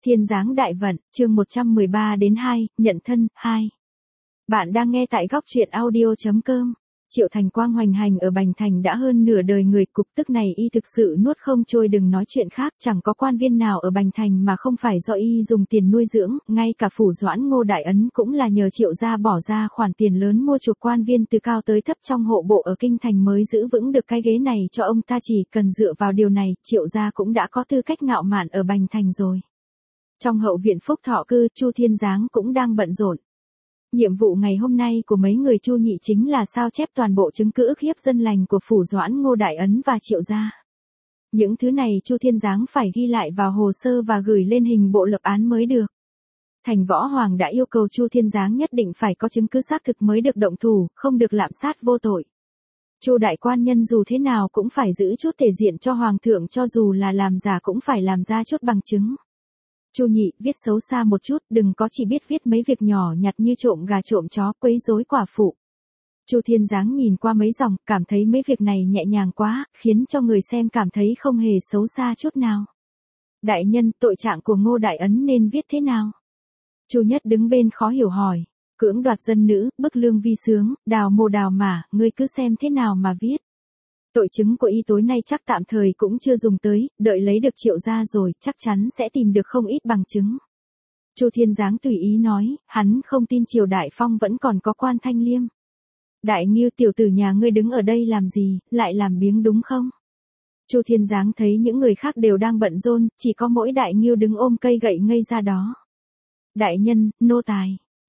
Thiên giáng đại vận, chương 113 đến 2, nhận thân, 2. Bạn đang nghe tại góc truyện audio.com. Triệu Thành Quang hoành hành ở Bành Thành đã hơn nửa đời người, cục tức này y thực sự nuốt không trôi, đừng nói chuyện khác, chẳng có quan viên nào ở Bành Thành mà không phải do y dùng tiền nuôi dưỡng, ngay cả phủ Doãn Ngô Đại Ấn cũng là nhờ Triệu gia bỏ ra khoản tiền lớn mua chuộc quan viên từ cao tới thấp trong hộ bộ ở Kinh Thành mới giữ vững được cái ghế này cho ông ta, chỉ cần dựa vào điều này, Triệu gia cũng đã có tư cách ngạo mạn ở Bành Thành rồi. Trong hậu viện Phúc Thọ Cư, Chu Thiên Giáng cũng đang bận rộn. Nhiệm vụ ngày hôm nay của mấy người Chu Nhị chính là sao chép toàn bộ chứng cứ ức hiếp dân lành của phủ Doãn Ngô Đại Ấn và Triệu gia. Những thứ này Chu Thiên Giáng phải ghi lại vào hồ sơ và gửi lên hình bộ lập án mới được. Thành Võ Hoàng đã yêu cầu Chu Thiên Giáng nhất định phải có chứng cứ xác thực mới được động thủ, không được lạm sát vô tội. Chu đại quan nhân dù thế nào cũng phải giữ chút thể diện cho hoàng thượng, cho dù là làm giả cũng phải làm ra chút bằng chứng. Chu Nhị, viết xấu xa một chút, đừng có chỉ biết viết mấy việc nhỏ nhặt như trộm gà trộm chó, quấy rối quả phụ. Chu Thiên Giáng nhìn qua mấy dòng, cảm thấy mấy việc này nhẹ nhàng quá, khiến cho người xem cảm thấy không hề xấu xa chút nào. Đại nhân, tội trạng của Ngô Đại Ấn nên viết thế nào? Chu Nhất đứng bên khó hiểu hỏi. Cưỡng đoạt dân nữ, bức lương vi sướng, đào mồ đào mả, ngươi cứ xem thế nào mà viết. Tội chứng của y tối nay chắc tạm thời cũng chưa dùng tới, đợi lấy được Triệu gia rồi, chắc chắn sẽ tìm được không ít bằng chứng. Chu Thiên Giáng tùy ý nói, hắn không tin Triều Đại Phong vẫn còn có quan Thanh Liêm. Đại Ngưu, tiểu tử nhà ngươi đứng ở đây làm gì, lại làm biếng đúng không? Chu Thiên Giáng thấy những người khác đều đang bận rộn, chỉ có mỗi Đại Ngưu đứng ôm cây gậy ngây ra đó. Đại nhân, nô tài.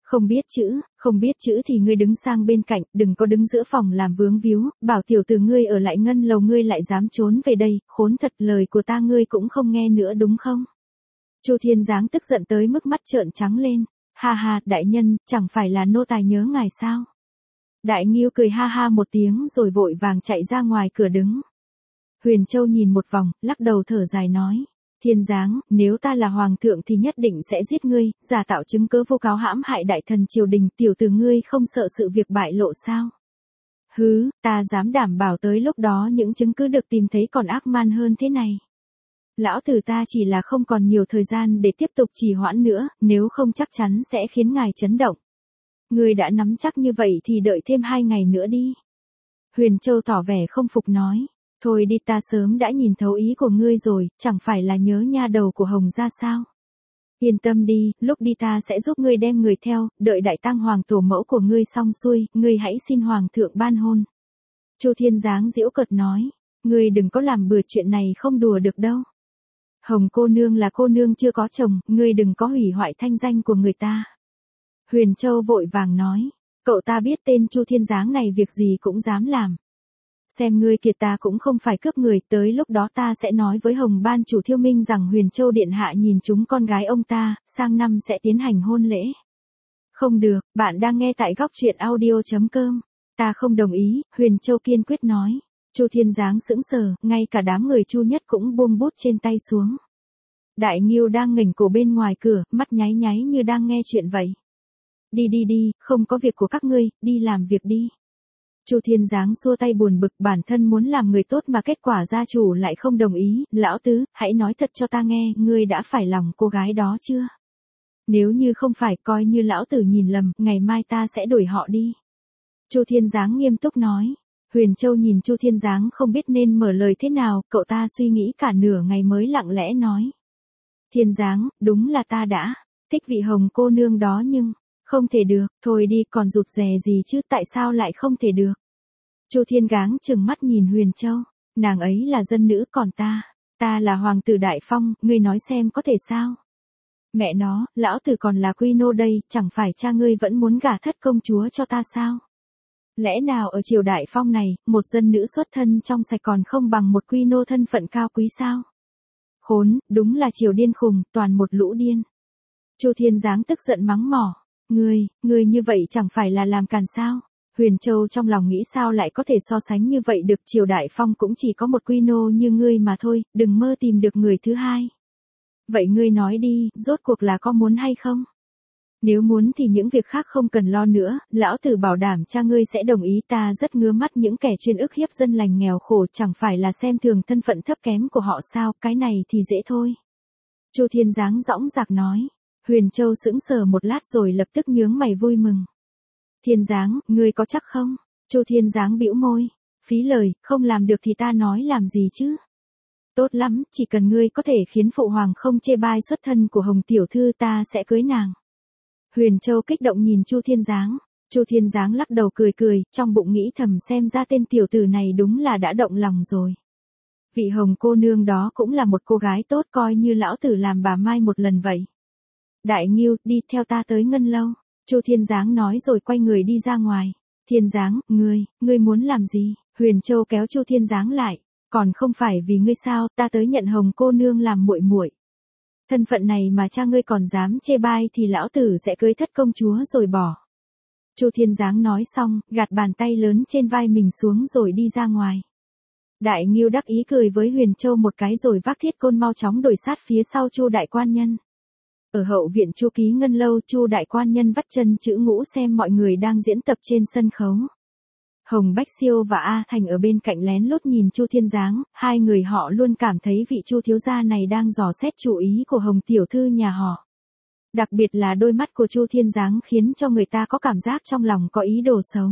Không biết chữ thì ngươi đứng sang bên cạnh, đừng có đứng giữa phòng làm vướng víu, bảo tiểu tử ngươi ở lại ngân lầu, ngươi lại dám trốn về đây, khốn thật, lời của ta ngươi cũng không nghe nữa đúng không? Chu Thiên Giáng tức giận tới mức mắt trợn trắng lên, ha ha, đại nhân, chẳng phải là nô tài nhớ ngài sao? Đại Ngưu cười ha ha một tiếng rồi vội vàng chạy ra ngoài cửa đứng. Huyền Châu nhìn một vòng, lắc đầu thở dài nói. Thiên Giáng, nếu ta là hoàng thượng thì nhất định sẽ giết ngươi, giả tạo chứng cớ vô cáo hãm hại đại thần triều đình, tiểu tử ngươi không sợ sự việc bại lộ sao? Hứ, ta dám đảm bảo tới lúc đó những chứng cứ được tìm thấy còn ác man hơn thế này. Lão tử ta chỉ là không còn nhiều thời gian để tiếp tục trì hoãn nữa, nếu không chắc chắn sẽ khiến ngài chấn động. Ngươi đã nắm chắc như vậy thì đợi thêm 2 ngày nữa đi. Huyền Châu tỏ vẻ không phục nói. Thôi đi, ta sớm đã nhìn thấu ý của ngươi rồi, chẳng phải là nhớ nha đầu của Hồng gia sao? Yên tâm đi, lúc đi ta sẽ giúp ngươi đem người theo, đợi đại tang hoàng tổ mẫu của ngươi xong xuôi, ngươi hãy xin hoàng thượng ban hôn. Chu Thiên Giáng giễu cợt nói, ngươi đừng có làm bừa, chuyện này không đùa được đâu. Hồng cô nương là cô nương chưa có chồng, ngươi đừng có hủy hoại thanh danh của người ta. Huyền Châu vội vàng nói, cậu ta biết tên Chu Thiên Giáng này việc gì cũng dám làm. Xem ngươi kiệt, ta cũng không phải cướp người, tới lúc đó ta sẽ nói với Hồng ban chủ Thiêu Minh rằng Huyền Châu điện hạ nhìn chúng con gái ông ta, sang năm sẽ tiến hành hôn lễ. Không được, bạn đang nghe tại góc truyện audio.com. Ta không đồng ý, Huyền Châu kiên quyết nói. Chu Thiên Giáng sững sờ, ngay cả đám người Chu Nhất cũng buông bút trên tay xuống. Đại Ngưu đang nghềnh cổ bên ngoài cửa, mắt nháy nháy như đang nghe chuyện vậy. Đi, không có việc của các ngươi, đi làm việc đi. Chu Thiên Giáng xua tay buồn bực, bản thân muốn làm người tốt mà kết quả gia chủ lại không đồng ý. Lão tứ, hãy nói thật cho ta nghe, ngươi đã phải lòng cô gái đó chưa? Nếu như không phải, coi như lão tử nhìn lầm, ngày mai ta sẽ đuổi họ đi. Chu Thiên Giáng nghiêm túc nói. Huyền Châu nhìn Chu Thiên Giáng không biết nên mở lời thế nào, cậu ta suy nghĩ cả nửa ngày mới lặng lẽ nói. Thiên Giáng, đúng là ta đã thích vị Hồng cô nương đó nhưng không thể được, thôi đi, còn rụt rè gì chứ, tại sao lại không thể được? Chu Thiên Giáng trừng mắt nhìn Huyền Châu, nàng ấy là dân nữ, còn ta là hoàng tử Đại Phong, ngươi nói xem có thể sao? Mẹ nó, lão tử còn là quy nô đây, chẳng phải cha ngươi vẫn muốn gả thất công chúa cho ta sao? Lẽ nào ở triều Đại Phong này, một dân nữ xuất thân trong sạch còn không bằng một quy nô thân phận cao quý sao? Khốn, đúng là triều điên khùng, toàn một lũ điên. Chu Thiên Giáng tức giận mắng mỏ. Ngươi như vậy chẳng phải là làm càn sao? Huyền Châu trong lòng nghĩ sao lại có thể so sánh như vậy được, triều Đại Phong cũng chỉ có một quy nô như ngươi mà thôi, đừng mơ tìm được người thứ hai. Vậy ngươi nói đi, rốt cuộc là có muốn hay không? Nếu muốn thì những việc khác không cần lo nữa, lão tử bảo đảm cha ngươi sẽ đồng ý, ta rất ngứa mắt những kẻ chuyên ức hiếp dân lành nghèo khổ, chẳng phải là xem thường thân phận thấp kém của họ sao, cái này thì dễ thôi. Chu Thiên Giáng dõng dạc nói. Huyền Châu sững sờ một lát rồi lập tức nhướng mày vui mừng. Thiên Giáng, ngươi có chắc không? Chu Thiên Giáng bĩu môi. Phí lời, không làm được thì ta nói làm gì chứ? Tốt lắm, chỉ cần ngươi có thể khiến phụ hoàng không chê bai xuất thân của Hồng tiểu thư ta sẽ cưới nàng. Huyền Châu kích động nhìn Chu Thiên Giáng. Chu Thiên Giáng lắc đầu cười cười, trong bụng nghĩ thầm xem ra tên tiểu tử này đúng là đã động lòng rồi. Vị Hồng cô nương đó cũng là một cô gái tốt, coi như lão tử làm bà Mai một lần vậy. Đại Ngưu, đi theo ta tới Ngân Lâu. Chu Thiên Giáng nói rồi quay người đi ra ngoài. Thiên Giáng, ngươi muốn làm gì? Huyền Châu kéo Chu Thiên Giáng lại. Còn không phải vì ngươi sao, ta tới nhận Hồng cô nương làm muội muội. Thân phận này mà cha ngươi còn dám chê bai thì lão tử sẽ cưới thất công chúa rồi bỏ. Chu Thiên Giáng nói xong, gạt bàn tay lớn trên vai mình xuống rồi đi ra ngoài. Đại Ngưu đắc ý cười với Huyền Châu một cái rồi vác thiết côn mau chóng đuổi sát phía sau Chu đại quan nhân. Ở hậu viện Chu Ký Ngân Lâu, Chu đại quan nhân vắt chân chữ ngũ xem mọi người đang diễn tập trên sân khấu. Hồng Bách Siêu và A Thành ở bên cạnh lén lút nhìn Chu Thiên Giáng, hai người họ luôn cảm thấy vị Chu thiếu gia này đang dò xét chủ ý của Hồng tiểu thư nhà họ. Đặc biệt là đôi mắt của Chu Thiên Giáng khiến cho người ta có cảm giác trong lòng có ý đồ xấu.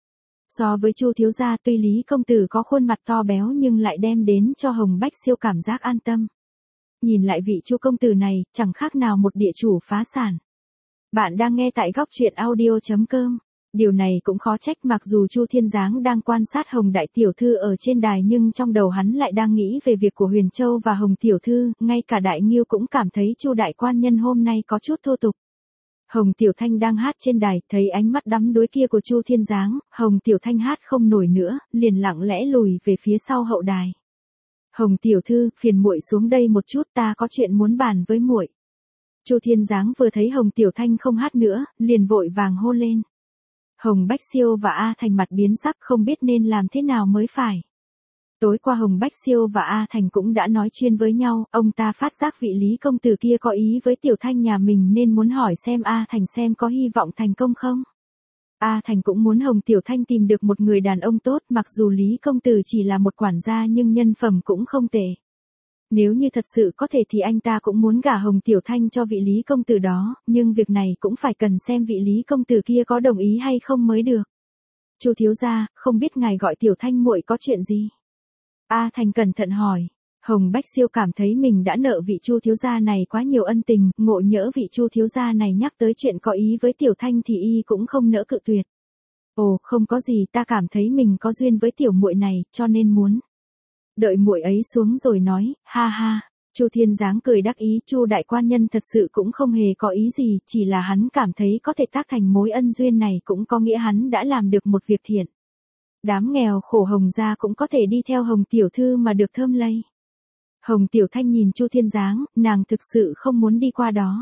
So với Chu thiếu gia, tuy Lý công tử có khuôn mặt to béo nhưng lại đem đến cho Hồng Bách Siêu cảm giác an tâm. Nhìn lại vị Chu công tử này, chẳng khác nào một địa chủ phá sản. Bạn đang nghe tại góc truyện audio.com. Điều này cũng khó trách, mặc dù Chu Thiên Giáng đang quan sát Hồng đại tiểu thư ở trên đài nhưng trong đầu hắn lại đang nghĩ về việc của Huyền Châu và Hồng tiểu thư, ngay cả Đại Ngưu cũng cảm thấy Chu đại quan nhân hôm nay có chút thô tục. Hồng Tiểu Thanh đang hát trên đài, thấy ánh mắt đắm đuối kia của Chu Thiên Giáng, Hồng Tiểu Thanh hát không nổi nữa, liền lặng lẽ lùi về phía sau hậu đài. Hồng tiểu thư, phiền muội xuống đây một chút, ta có chuyện muốn bàn với muội. Chu Thiên Giáng vừa thấy Hồng Tiểu Thanh không hát nữa, liền vội vàng hô lên. Hồng Bách Siêu và A Thành mặt biến sắc không biết nên làm thế nào mới phải. Tối qua Hồng Bách Siêu và A Thành cũng đã nói chuyện với nhau, ông ta phát giác vị Lý công tử kia có ý với Tiểu Thanh nhà mình nên muốn hỏi xem A Thành xem có hy vọng thành công không. A Thành cũng muốn Hồng Tiểu Thanh tìm được một người đàn ông tốt, mặc dù Lý công tử chỉ là một quản gia nhưng nhân phẩm cũng không tệ. Nếu như thật sự có thể thì anh ta cũng muốn gả Hồng Tiểu Thanh cho vị Lý công tử đó, nhưng việc này cũng phải cần xem vị Lý công tử kia có đồng ý hay không mới được. Chu thiếu gia, không biết ngài gọi Tiểu Thanh muội có chuyện gì? A Thành cẩn thận hỏi. Hồng Bách Siêu cảm thấy mình đã nợ vị Chu thiếu gia này quá nhiều ân tình, ngộ nhỡ vị Chu thiếu gia này nhắc tới chuyện có ý với Tiểu Thanh thì y cũng không nỡ cự tuyệt. Ồ, không có gì, ta cảm thấy mình có duyên với tiểu muội này, cho nên muốn. Đợi muội ấy xuống rồi nói, ha ha. Chu Thiên Giáng cười đắc ý, Chu đại quan nhân thật sự cũng không hề có ý gì, chỉ là hắn cảm thấy có thể tác thành mối ân duyên này cũng có nghĩa hắn đã làm được một việc thiện. Đám nghèo khổ Hồng gia cũng có thể đi theo Hồng tiểu thư mà được thơm lây. Hồng Tiểu Thanh nhìn Chu Thiên Giáng, nàng thực sự không muốn đi qua đó.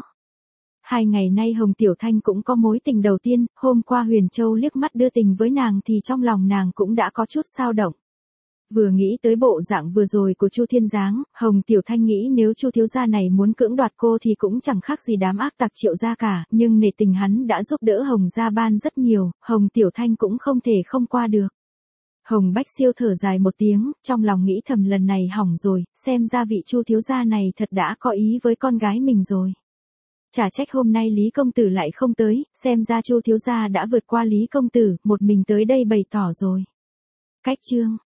2 ngày nay Hồng Tiểu Thanh cũng có mối tình đầu tiên, hôm qua Huyền Châu liếc mắt đưa tình với nàng thì trong lòng nàng cũng đã có chút xao động. Vừa nghĩ tới bộ dạng vừa rồi của Chu Thiên Giáng, Hồng Tiểu Thanh nghĩ nếu Chu thiếu gia này muốn cưỡng đoạt cô thì cũng chẳng khác gì đám ác tặc Triệu gia cả, nhưng nể tình hắn đã giúp đỡ Hồng gia ban rất nhiều, Hồng Tiểu Thanh cũng không thể không qua được. Hồng Bách Siêu thở dài một tiếng, trong lòng nghĩ thầm lần này hỏng rồi, xem ra vị Chu thiếu gia này thật đã có ý với con gái mình rồi. Chả trách hôm nay Lý công tử lại không tới, xem ra Chu thiếu gia đã vượt qua Lý công tử, một mình tới đây bày tỏ rồi. Cách chương